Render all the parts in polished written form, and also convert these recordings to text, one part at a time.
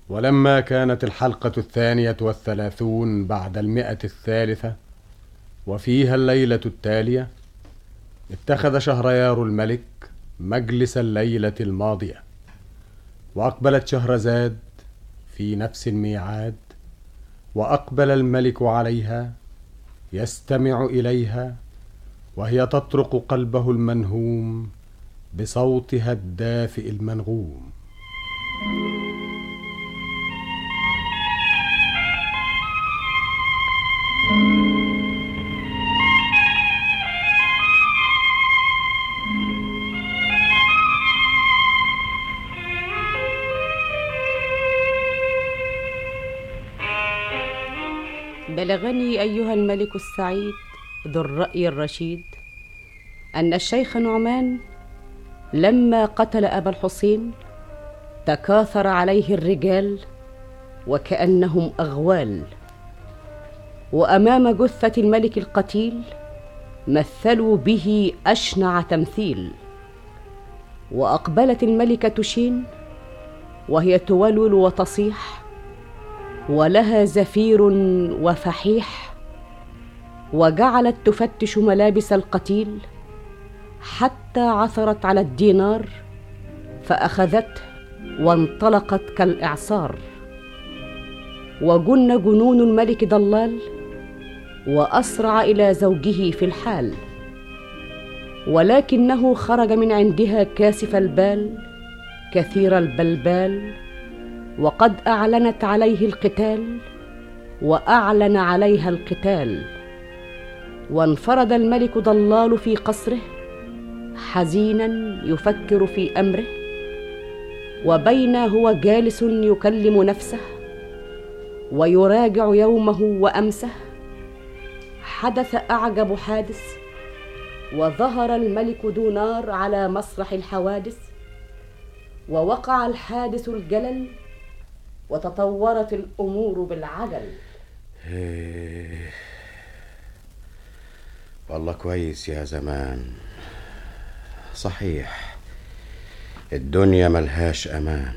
ولما كانت الحلقة 32 بعد 100 وفيها الليلة التالية، اتخذ شهريار الملك مجلس الليلة الماضية، وأقبلت شهرزاد في نفس الميعاد، وأقبل الملك عليها يستمع إليها وهي تطرق قلبه المنهوم بصوتها الدافئ المنغوم. بلغني أيها الملك السعيد ذو الرأي الرشيد أن الشيخ نعمان لما قتل أبا الحسين تكاثر عليه الرجال وكأنهم أغوال، وأمام جثة الملك القتيل مثلوا به أشنع تمثيل. وأقبلت الملكة شين وهي تولول وتصيح ولها زفير وفحيح، وجعلت تفتش ملابس القتيل حتى عثرت على الدينار فأخذته وانطلقت كالإعصار. وجن جنون الملك ضلال وأسرع إلى زوجه في الحال، ولكنه خرج من عندها كاسف البال كثير البلبال، وقد أعلنت عليه القتال وأعلن عليها القتال. وانفرد الملك ضلال في قصره حزينا يفكر في أمره، وبين هو جالس يكلم نفسه ويراجع يومه وأمسه، حدث أعجب حادث، وظهر الملك دونار على مسرح الحوادث، ووقع الحادث الجلل، وتطورت الأمور بالعجل. والله كويس يا زمان. صحيح الدنيا ملهاش أمان.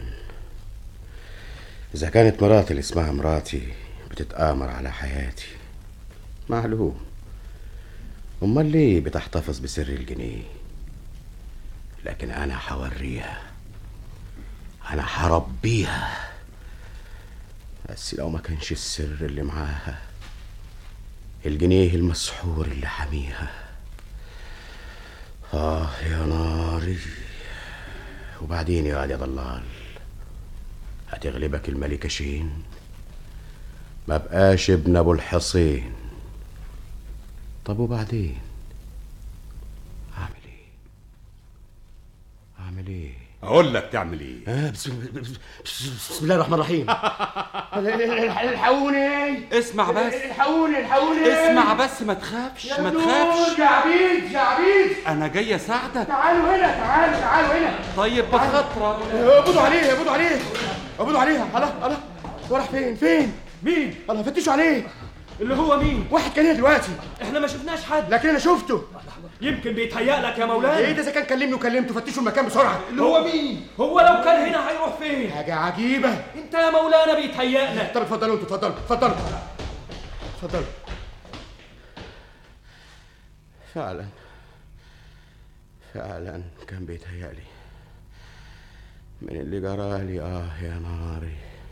إذا كانت مراتي اللي اسمها مراتي بتتآمر على حياتي معلوم، أمال ليه بتحتفظ بسر الجنيه؟ لكن أنا حوريها، أنا حربيها. بس لو ما كانش السر اللي معاها الجنيه المسحور اللي حميها. يا ناري. وبعدين يا واد يا ضلال، هتغلبك الملكة شين؟ ما بقاش ابن ابو الحصين. طب وبعدين اعمل ايه؟ اقول لك تعمل ايه؟ بسم الله الرحمن الرحيم. الحقوني. اسمع بس، الحقوني اسمع بس، ما تخافش ما تخافش. يا عبيد انا جاي اساعدك. تعالوا هنا، تعالوا هنا. طيب بخاطرك. قبضوا عليه. الله هو راح فين؟ مين؟ الله فتشوا عليه. اللي هو مين؟ واحد كان هنا دلوقتي، احنا ما شفناش حد، لكن انا شفته. يمكن بيتهيأ لك يا مولانا. ايه ده؟ اذا كان كلمني وكلمته فتشوا المكان بسرعه. اللي هو مين؟ هو لو كان هنا هيروح فين؟ حاجه عجيبه. انت يا مولانا بيتهيأ لك. طب اتفضلوا انتوا، اتفضلوا. فعلا كان بيتهيأ لي من اللي جرالي. يا ناري.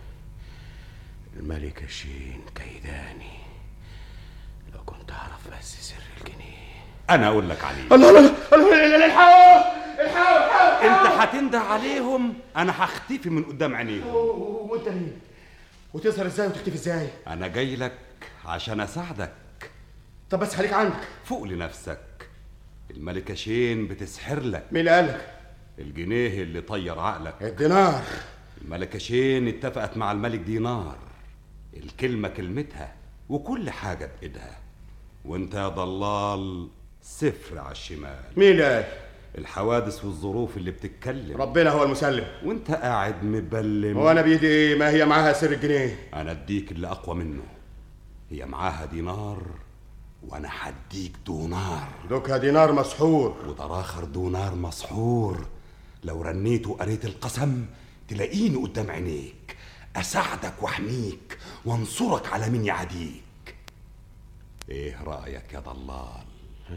الملكة شين كيداني. لو كنت اعرف بس سر الجنيه. انا اقول لك عليه. الله الحقوا. انت هتنده عليهم، انا هختفي من قدام عينيهم. وانت مين؟ وتظهر ازاي وتختفي ازاي؟ انا جاي لك عشان اساعدك. طب بس خليك عندك. فوق لنفسك. الملكة شين بتسحر لك. مين اللي قالك؟ الجنيه اللي طير عقلك. الدينار. الملكة شين اتفقت مع الملك دينار، الكلمة كلمتها وكل حاجة بإيدها، وانت يا ضلال صفر على الشمال. مين اللي قال؟ الحوادث والظروف اللي بتتكلم. ربنا هو المسلم. وانت قاعد مبلم. وانا بيدي ايه؟ ما هي معاها سر الجنيه. انا اديك اللي اقوى منه. هي معاها دينار وانا هديك دونار. دوكها دينار مسحور وده اخر دونار مسحور. لو رنيت وقريت القسم تلاقيني قدام عينيك. أساعدك وأحميك وانصرك على من يعاديك. إيه رأيك يا ضلال؟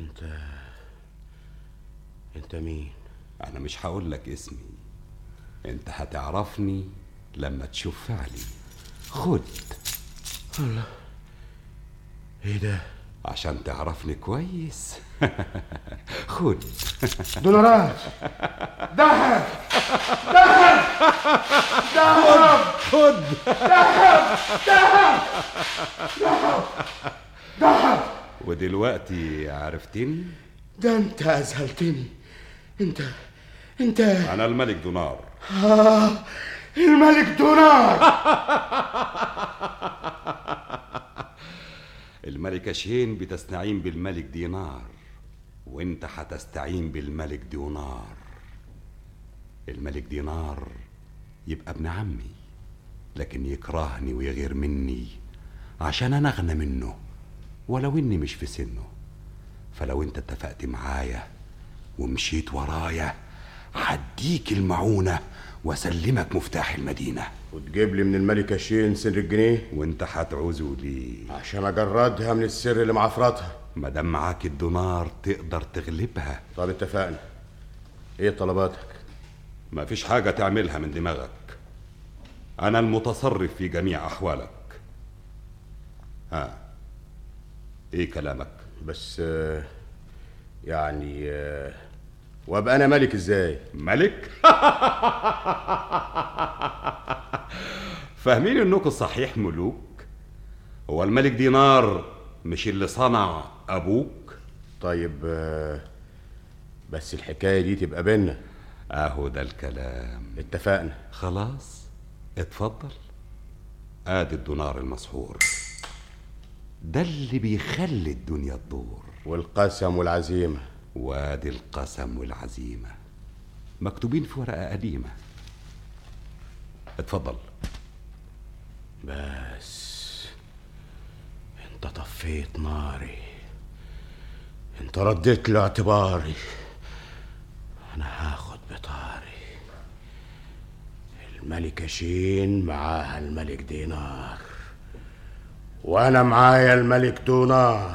انت مين؟ أنا مش هقول لك اسمي، أنت هتعرفني لما تشوف فعلي. خد. الله، ايه ده؟ عشان تعرفني كويس. خد. دولارات، ذهب، ذهب، ذهب، خد. ذهب، ذهب، ذهب، ذهب. ودلوقتي عرفتني؟ ده انت أذهلتني. انت أنا الملك دونار. الملك دونار. الملكة شين بتستعين بالملك دينار، وانت هتستعين بالملك دونار. الملك دينار يبقى ابن عمي، لكن يكرهني ويغير مني عشان انا اغنى منه، ولو اني مش في سنه. فلو انت اتفقت معايا ومشيت ورايا هديك المعونة واسلمك مفتاح المدينة، وتجيب لي من الملكة شين سر الجنيه، وانت هتعوزه ليه؟ عشان اجردها من السر اللي معفرتها. مادام معاك الدونار تقدر تغلبها. طب اتفقنا. ايه طلباتك؟ مفيش حاجة تعملها من دماغك، أنا المتصرف في جميع أحوالك. إيه كلامك؟ بس يعني وابقى انا ملك ازاي؟ ملك؟ فاهمين انكم صحيح ملوك؟ هو الملك دينار مش اللي صنع ابوك؟ طيب بس الحكاية دي تبقى بينا. اهو ده الكلام. اتفقنا. خلاص اتفضل. ادي الدينار المسحور، ده اللي بيخلي الدنيا تدور. والقسم والعزيمة. وادي القسم والعزيمة مكتوبين في ورقة قديمة. اتفضل. بس انت طفيت ناري، انت رديت له اعتباري. انا هاخد بطاري. الملكة شين معاها الملك دينار، وانا معايا الملك دونار.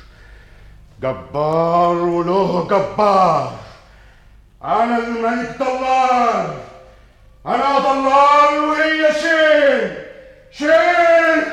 جبار وله جبار. انا الملك ضلال، انا ضلال وهي شين. شين.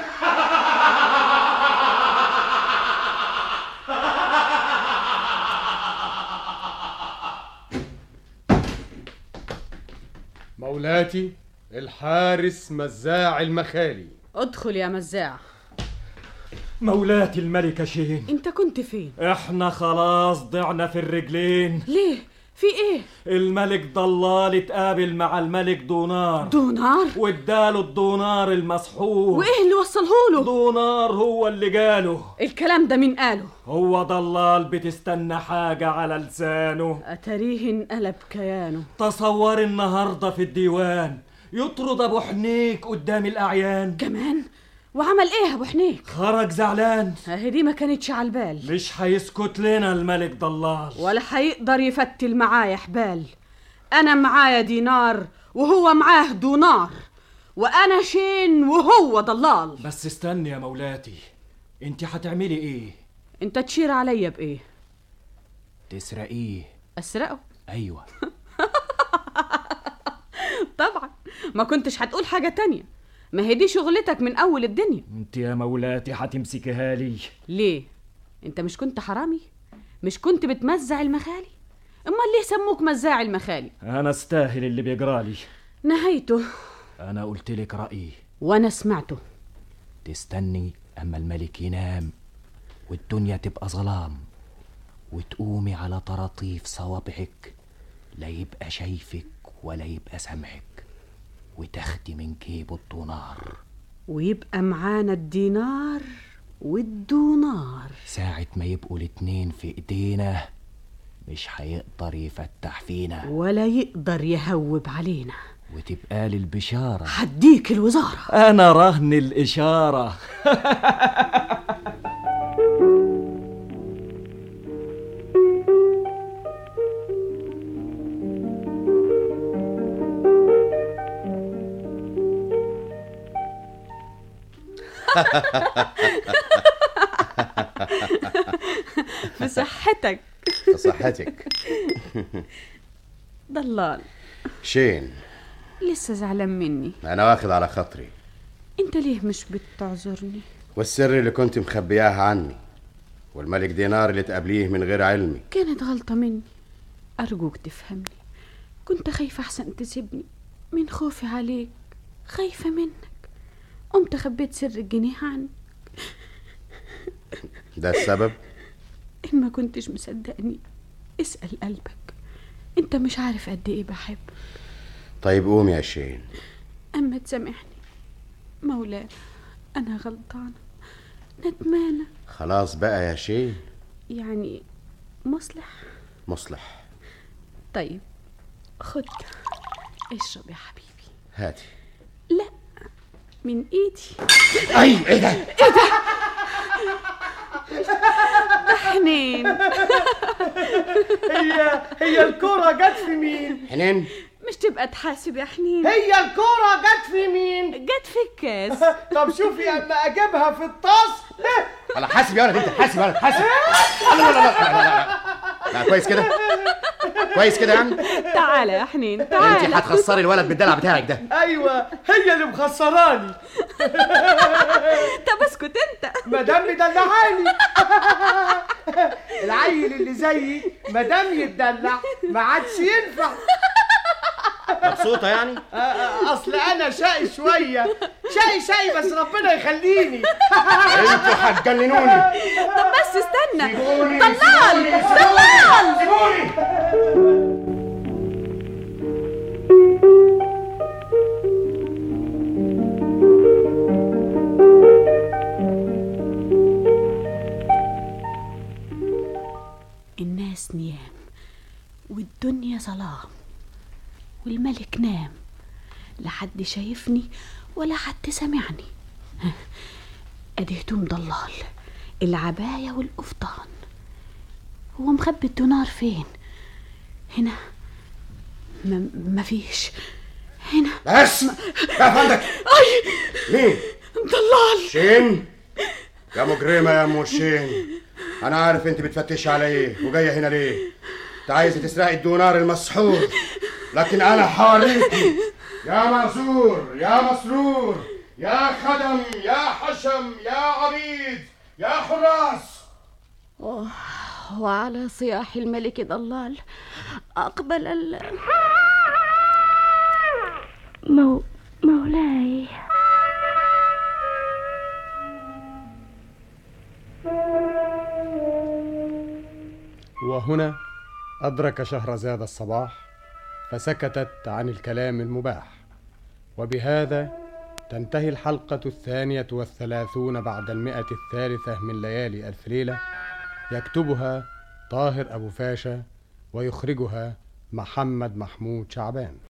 مولاتي الحارس مزاع المخالي. ادخل يا مزاع. مولاتي الملكة شين، انت كنت فين؟ احنا خلاص ضعنا في الرجلين. ليه؟ في ايه؟ الملك ضلال اتقابل مع الملك دونار. دونار؟ واداله الدونار المسحور. وايه اللي وصله له؟ دونار هو اللي قاله. الكلام ده مين قاله؟ هو ضلال بتستنى حاجة على لسانه. اتاريه انقلب كيانه. تصور النهاردة في الديوان يطرد ابو حنيك قدام الاعيان كمان؟ وعمل ايه ابو حنيك؟ خرج زعلان. اهي دي ما كانتش على البال. مش هيسكت لنا الملك ضلال، ولا هيقدر يفتل معايا حبال. انا معايا دينار وهو معاه دونار، وانا شين وهو ضلال. بس استني يا مولاتي، انت هتعملي ايه؟ انت تشير عليا بايه؟ تسرقيه. اسرقه؟ ايوه. طبعا، ما كنتش هتقول حاجة تانية. ما هي دي شغلتك من اول الدنيا. انت يا مولاتي هتمسكيها لي ليه؟ انت مش كنت حرامي؟ مش كنت بتمزع المخالي؟ امال ليه سموك مزاع المخالي؟ انا استاهل اللي بيجرالي. نهايته. انا قلت لك رأيي وانا سمعته. تستني اما الملك ينام والدنيا تبقى ظلام، وتقومي على طراطيف صوابعك، لا يبقى شايفك ولا يبقى سامعك، وتاخدي من جيبه الدونار، ويبقى معانا الدينار والدونار. ساعة ما يبقوا الاتنين في ايدينا مش هيقدر يفتح فينا ولا يقدر يهوب علينا، وتبقى لي البشارة. هديك الوزارة. انا رهن الاشارة. في صحتك. في صحتك. ضلال، شين، لسه زعلان مني؟ انا واخد على خاطري. انت ليه مش بتعذرني؟ والسر اللي كنت مخبياه عني، والملك دينار اللي تقابليه من غير علمي. كانت غلطة مني، أرجوك تفهمني. كنت خايفة أحسن تسيبني، من خوفي عليك خايفة منك، قمت خبيت سر الجنيه عنك. ده السبب؟ إن ما كنتش مصدقني اسأل قلبك، انت مش عارف قد ايه بحبك. طيب قوم يا شين. اما تسامحني مولانا، انا غلطانة ندمانة. خلاص بقى يا شين. يعني مصلح. مصلح. طيب خد اشرب يا حبيبي. هاتي. لا، من ايدي. اي ايه ده؟ ايه ده؟ ده حنين. هي الكرة جت في مين؟ حنين؟ مش تبقى تحاسب يا حنين؟ هي الكرة جت في مين؟ جت في الكاس. طب شوفي اما اجيبها في الطاس. على حاسب يا ولد، انت حاسب يا ولد، حاسب. لا لا لا لا لا، كويس كده، كويس كده يعني. تعالى يا حنين، تعالى. انت هتخسري الولد بالدلع بتاعك ده. ايوه هي اللي مخسراني. طب اسكت انت. مدام مدلعاني. العيل اللي زيي مدام يتدلع ما عادش ينفع. مبسوطة يعني؟ اصل انا شقي شويه، شقي بس ربنا يخليني. انتوا هتجننوني. طب بس استنى. سيبوني، طلال، طلال، سيبوني. الناس نيام والدنيا ظلام والملك نام، لا حد شايفني ولا حد سمعني. ادي هدوم ضلال، العباية والقفطان. هو مخبي الدينار فين؟ هنا؟ مفيش هنا. بس اقف عندك. اي مين؟ ضلال. شين يا مجرمة يا ام شين، انا عارف انت بتفتش على ايه وجايه هنا ليه. انت عايزه تسرقي الدينار المسحور، لكن انا حاريكي يا معذور يا مسرور يا خدم يا حشم يا عبيد يا حراس. وعلى صياح الملك ضلال أقبل مولاي. وهنا أدرك شهرزاد الصباح فسكتت عن الكلام المباح. وبهذا تنتهي الحلقة 32 بعد 103 من ليالي ألف ليلة، يكتبها طاهر أبو فاشا ويخرجها محمد محمود شعبان.